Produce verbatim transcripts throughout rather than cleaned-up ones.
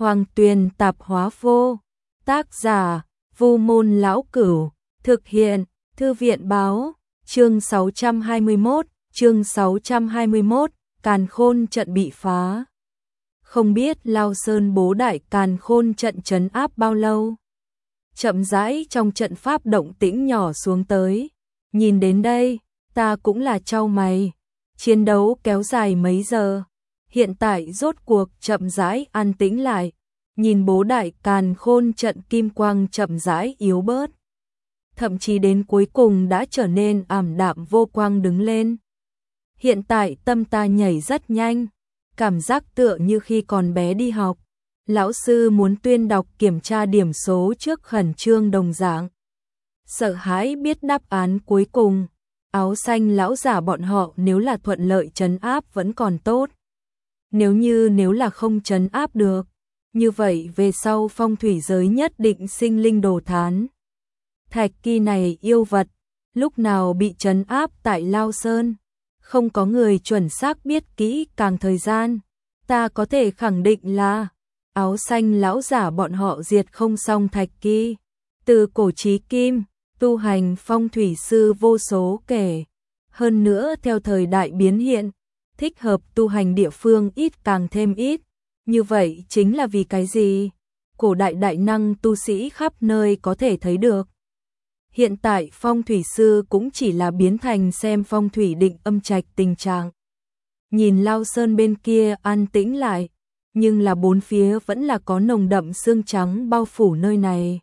Hoàng Tuyền Tạp Hóa Vô. Tác giả: Vu Môn Lão Cửu. Thực hiện: Thư viện Báo. Chương sáu trăm hai mươi mốt, chương sáu trăm hai mươi mốt, Càn Khôn trận bị phá. Không biết Lao Sơn bố đại Càn Khôn trận trấn áp bao lâu. Chậm rãi trong trận pháp động tĩnh nhỏ xuống tới. Nhìn đến đây, ta cũng là chau mày. Chiến đấu kéo dài mấy giờ, hiện tại rốt cuộc chậm rãi an tĩnh lại. Nhìn bố đại Càn Khôn trận kim quang chậm rãi yếu bớt. Thậm chí đến cuối cùng đã trở nên ảm đạm vô quang đứng lên. Hiện tại tâm ta nhảy rất nhanh, cảm giác tựa như khi còn bé đi học. Lão sư muốn tuyên đọc kiểm tra điểm số trước khẩn trương đồng dạng. Sợ hãi biết đáp án cuối cùng. Áo xanh lão giả bọn họ nếu là thuận lợi trấn áp vẫn còn tốt. Nếu như nếu là không trấn áp được, như vậy về sau phong thủy giới nhất định sinh linh đồ thán. Thạch kỳ này yêu vật, lúc nào bị trấn áp tại Lao Sơn, không có người chuẩn xác biết kỹ càng thời gian. Ta có thể khẳng định là áo xanh lão giả bọn họ diệt không xong thạch kỳ. Từ cổ chí kim, tu hành phong thủy sư vô số kể. Hơn nữa theo thời đại biến hiện, thích hợp tu hành địa phương ít càng thêm ít. Như vậy chính là vì cái gì? Cổ đại đại năng tu sĩ khắp nơi có thể thấy được. Hiện tại phong thủy sư cũng chỉ là biến thành xem phong thủy định âm trạch tình trạng. Nhìn Lao Sơn bên kia an tĩnh lại, nhưng là bốn phía vẫn là có nồng đậm sương trắng bao phủ nơi này.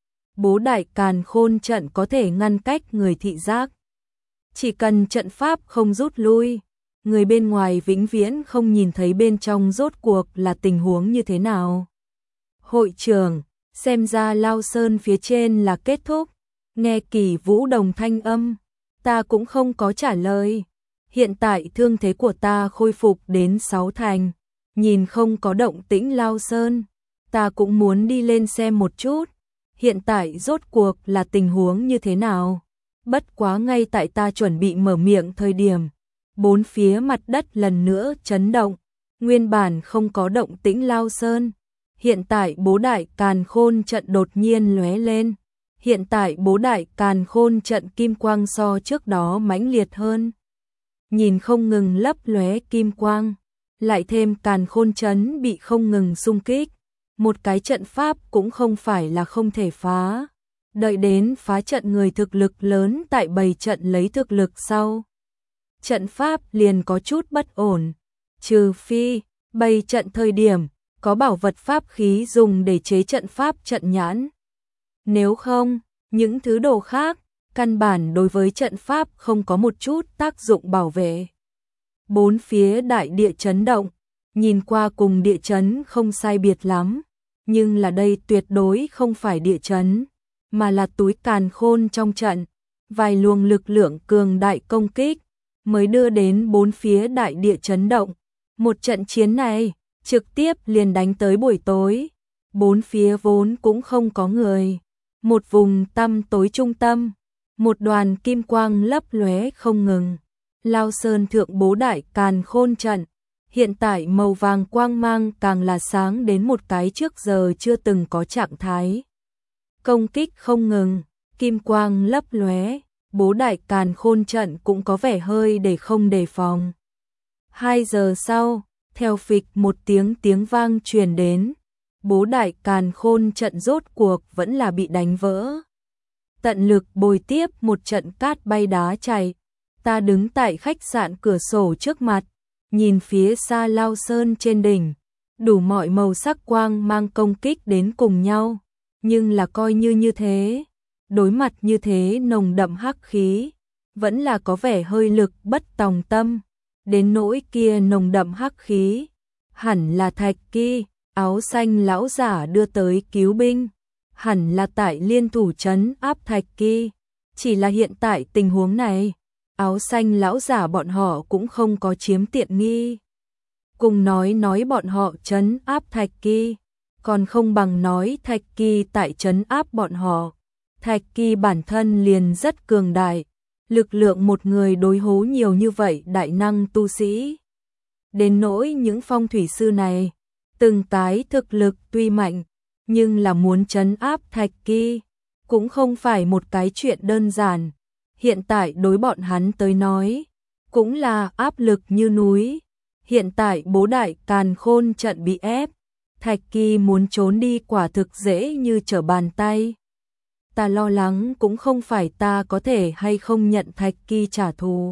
Bố đại Càn Khôn trận có thể ngăn cách người thị giác. Chỉ cần trận pháp không rút lui, người bên ngoài vĩnh viễn không nhìn thấy bên trong rốt cuộc là tình huống như thế nào. Hội trưởng, xem ra Lao Sơn phía trên là kết thúc. Nghe Kỳ Vũ Đồng thanh âm, ta cũng không có trả lời. Hiện tại thương thế của ta khôi phục đến sáu thành, nhìn không có động tĩnh Lao Sơn, ta cũng muốn đi lên xem một chút. Hiện tại rốt cuộc là tình huống như thế nào? Bất quá ngay tại ta chuẩn bị mở miệng thời điểm, bốn phía mặt đất lần nữa chấn động, nguyên bản không có động tĩnh Lao Sơn. Hiện tại bố đại Càn Khôn trận đột nhiên lóe lên. Hiện tại bố đại Càn Khôn trận kim quang so trước đó mãnh liệt hơn. Nhìn không ngừng lấp lóe kim quang, lại thêm Càn Khôn trấn bị không ngừng xung kích. Một cái trận pháp cũng không phải là không thể phá. Đợi đến phá trận người thực lực lớn tại bày trận lấy thực lực sau. Trận pháp liền có chút bất ổn. Trừ phi, bày trận thời điểm, có bảo vật pháp khí dùng để chế trận pháp trận nhãn. Nếu không, những thứ đồ khác, căn bản đối với trận pháp không có một chút tác dụng bảo vệ. Bốn phía đại địa chấn động, nhìn qua cùng địa chấn không sai biệt lắm, nhưng là đây tuyệt đối không phải địa chấn, mà là túi Càn Khôn trong trận. Vài luồng lực lượng cường đại công kích, mới đưa đến bốn phía đại địa chấn động. Một trận chiến này, trực tiếp liền đánh tới buổi tối. Bốn phía vốn cũng không có người. Một vùng tăm tối trung tâm, một đoàn kim quang lấp lóe không ngừng. Lao Sơn thượng bố đại Càn Khôn trận, hiện tại màu vàng quang mang càng là sáng đến một cái trước giờ chưa từng có trạng thái. Công kích không ngừng, kim quang lấp lóe, bố đại Càn Khôn trận cũng có vẻ hơi để không đề phòng. Hai giờ sau, theo phịch một tiếng tiếng vang truyền đến. Bố đại Càn Khôn trận rốt cuộc vẫn là bị đánh vỡ. Tận lực bồi tiếp một trận cát bay đá chảy. Ta đứng tại khách sạn cửa sổ trước mặt, nhìn phía xa Lao Sơn trên đỉnh, đủ mọi màu sắc quang mang công kích đến cùng nhau. Nhưng là coi như như thế, đối mặt như thế nồng đậm hắc khí, vẫn là có vẻ hơi lực bất tòng tâm. Đến nỗi kia nồng đậm hắc khí, hẳn là thạch kỳ. Áo xanh lão giả đưa tới cứu binh, hẳn là tại liên thủ trấn áp thạch kỳ. Chỉ là hiện tại tình huống này, áo xanh lão giả bọn họ cũng không có chiếm tiện nghi. Cùng nói nói bọn họ trấn áp thạch kỳ, còn không bằng nói thạch kỳ tại trấn áp bọn họ. Thạch kỳ bản thân liền rất cường đại, lực lượng một người đối hố nhiều như vậy đại năng tu sĩ. Đến nỗi những phong thủy sư này, Từng cái thực lực tuy mạnh, nhưng là muốn trấn áp Thạch Kỳ, cũng không phải một cái chuyện đơn giản. Hiện tại đối bọn hắn tới nói, cũng là áp lực như núi. Hiện tại bố đại càn khôn trận bị ép, Thạch Kỳ muốn trốn đi quả thực dễ như trở bàn tay. Ta lo lắng cũng không phải ta có thể hay không nhận Thạch Kỳ trả thù,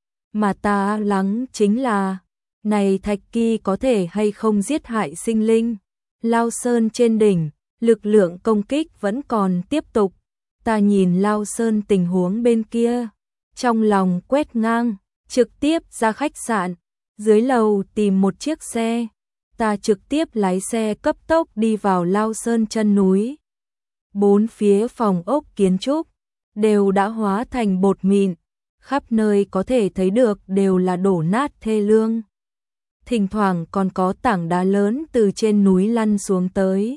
mà ta lắng chính là, này Thạch Kỳ có thể hay không giết hại sinh linh. Lao Sơn trên đỉnh, lực lượng công kích vẫn còn tiếp tục. Ta nhìn Lao Sơn tình huống bên kia, trong lòng quét ngang, trực tiếp ra khách sạn, dưới lầu tìm một chiếc xe. Ta trực tiếp lái xe cấp tốc đi vào Lao Sơn chân núi. Bốn phía phòng ốc kiến trúc đều đã hóa thành bột mịn, khắp nơi có thể thấy được đều là đổ nát thê lương. Thỉnh thoảng còn có tảng đá lớn từ trên núi lăn xuống tới.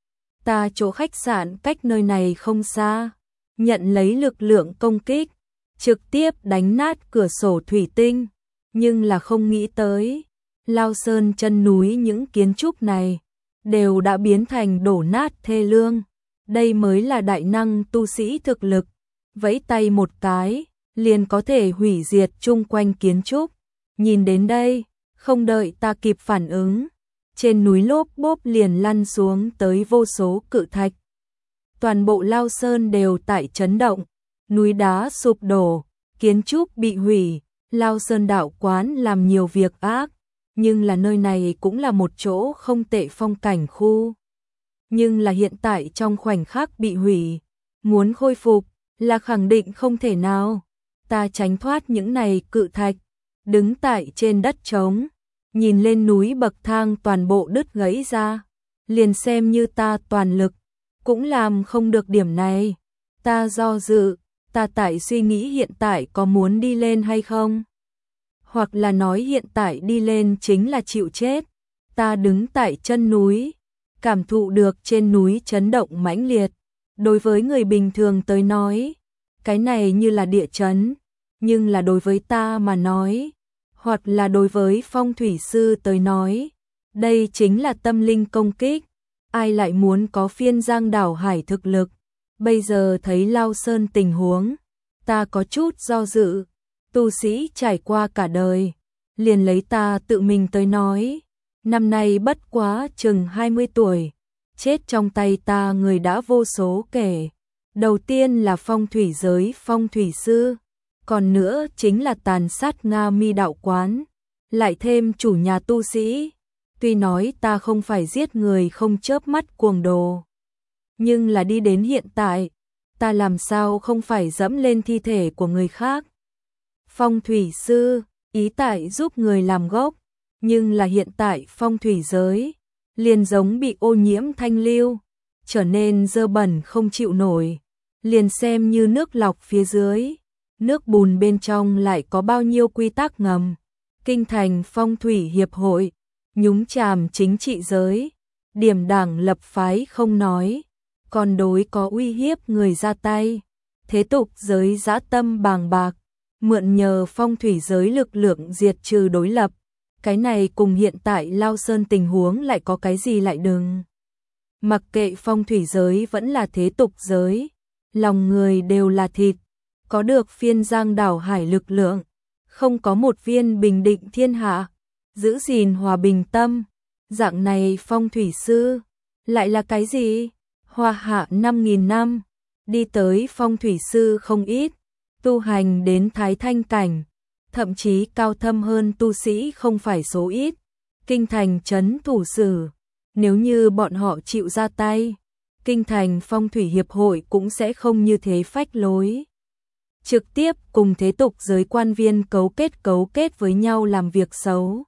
Ta chỗ khách sạn cách nơi này không xa, nhận lấy lực lượng công kích, trực tiếp đánh nát cửa sổ thủy tinh, nhưng là không nghĩ tới, Lao Sơn chân núi những kiến trúc này đều đã biến thành đổ nát thê lương. Đây mới là đại năng tu sĩ thực lực, vẫy tay một cái, liền có thể hủy diệt chung quanh kiến trúc. Nhìn đến đây, không đợi ta kịp phản ứng, trên núi lốp bốp liền lăn xuống tới vô số cự thạch. Toàn bộ Lao Sơn đều tại chấn động, núi đá sụp đổ, kiến trúc bị hủy. Lao Sơn đạo quán làm nhiều việc ác, nhưng là nơi này cũng là một chỗ không tệ phong cảnh khu. Nhưng là hiện tại trong khoảnh khắc bị hủy, muốn khôi phục là khẳng định không thể nào. Ta tránh thoát những này cự thạch, đứng tại trên đất trống, nhìn lên núi bậc thang toàn bộ đứt gãy ra, liền xem như ta toàn lực, cũng làm không được điểm này. Ta do dự, ta tại suy nghĩ hiện tại có muốn đi lên hay không? Hoặc là nói hiện tại đi lên chính là chịu chết. Ta đứng tại chân núi, cảm thụ được trên núi chấn động mãnh liệt. Đối với người bình thường tới nói, cái này như là địa chấn, nhưng là đối với ta mà nói, hoặc là đối với phong thủy sư tới nói, đây chính là tâm linh công kích. Ai lại muốn có phiên giang đảo hải thực lực? Bây giờ thấy Lao Sơn tình huống, ta có chút do dự. Tu sĩ trải qua cả đời, liền lấy ta tự mình tới nói, năm nay bất quá chừng hai mươi tuổi, chết trong tay ta người đã vô số kể. Đầu tiên là phong thủy giới phong thủy sư, còn nữa chính là tàn sát Nga Mi đạo quán, lại thêm chủ nhà tu sĩ. Tuy nói ta không phải giết người không chớp mắt cuồng đồ, nhưng là đi đến hiện tại, ta làm sao không phải dẫm lên thi thể của người khác. Phong thủy sư, ý tại giúp người làm gốc, nhưng là hiện tại phong thủy giới, liền giống bị ô nhiễm thanh lưu, trở nên dơ bẩn không chịu nổi, liền xem như nước lọc phía dưới, nước bùn bên trong lại có bao nhiêu quy tắc ngầm. Kinh thành phong thủy hiệp hội, nhúng chàm chính trị giới, điểm đảng lập phái không nói, còn đối có uy hiếp người ra tay, thế tục giới dã tâm bàng bạc, mượn nhờ phong thủy giới lực lượng diệt trừ đối lập. Cái này cùng hiện tại Lao Sơn tình huống lại có cái gì lại đừng. Mặc kệ phong thủy giới vẫn là thế tục giới, lòng người đều là thịt, có được phiên giang đảo hải lực lượng, không có một viên bình định thiên hạ, giữ gìn hòa bình tâm. Dạng này phong thủy sư, lại là cái gì? Hoa hạ năm nghìn năm, đi tới phong thủy sư không ít, tu hành đến thái thanh cảnh, thậm chí cao thâm hơn tu sĩ không phải số ít. Kinh thành trấn thủ sử, nếu như bọn họ chịu ra tay, kinh thành phong thủy hiệp hội cũng sẽ không như thế phách lối, trực tiếp cùng thế tục giới quan viên cấu kết cấu kết với nhau làm việc xấu.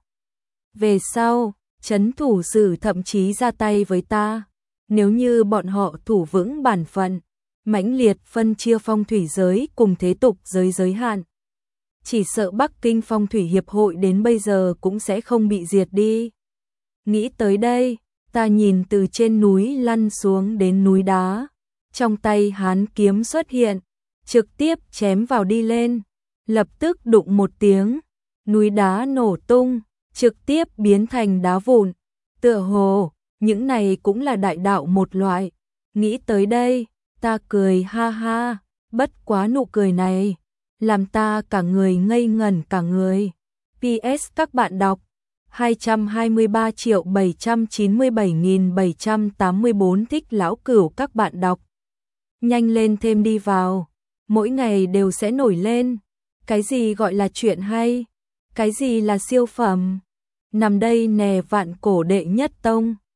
Về sau, trấn thủ sử thậm chí ra tay với ta, nếu như bọn họ thủ vững bản phận, mãnh liệt phân chia phong thủy giới cùng thế tục giới giới hạn, chỉ sợ Bắc Kinh phong thủy hiệp hội đến bây giờ cũng sẽ không bị diệt đi. Nghĩ tới đây, ta nhìn từ trên núi lăn xuống đến núi đá, trong tay hán kiếm xuất hiện, trực tiếp chém vào đi lên, lập tức đụng một tiếng, núi đá nổ tung, trực tiếp biến thành đá vụn. Tựa hồ, những này cũng là đại đạo một loại. Nghĩ tới đây, ta cười ha ha, bất quá nụ cười này, làm ta cả người ngây ngẩn cả người. pê ét các bạn đọc, hai trăm hai mươi ba triệu bảy trăm chín mươi bảy nghìn bảy trăm tám mươi bốn thích lão cửu các bạn đọc. Nhanh lên thêm đi vào, mỗi ngày đều sẽ nổi lên. Cái gì gọi là chuyện hay? Cái gì là siêu phẩm? Nằm đây nè vạn cổ đệ nhất tông.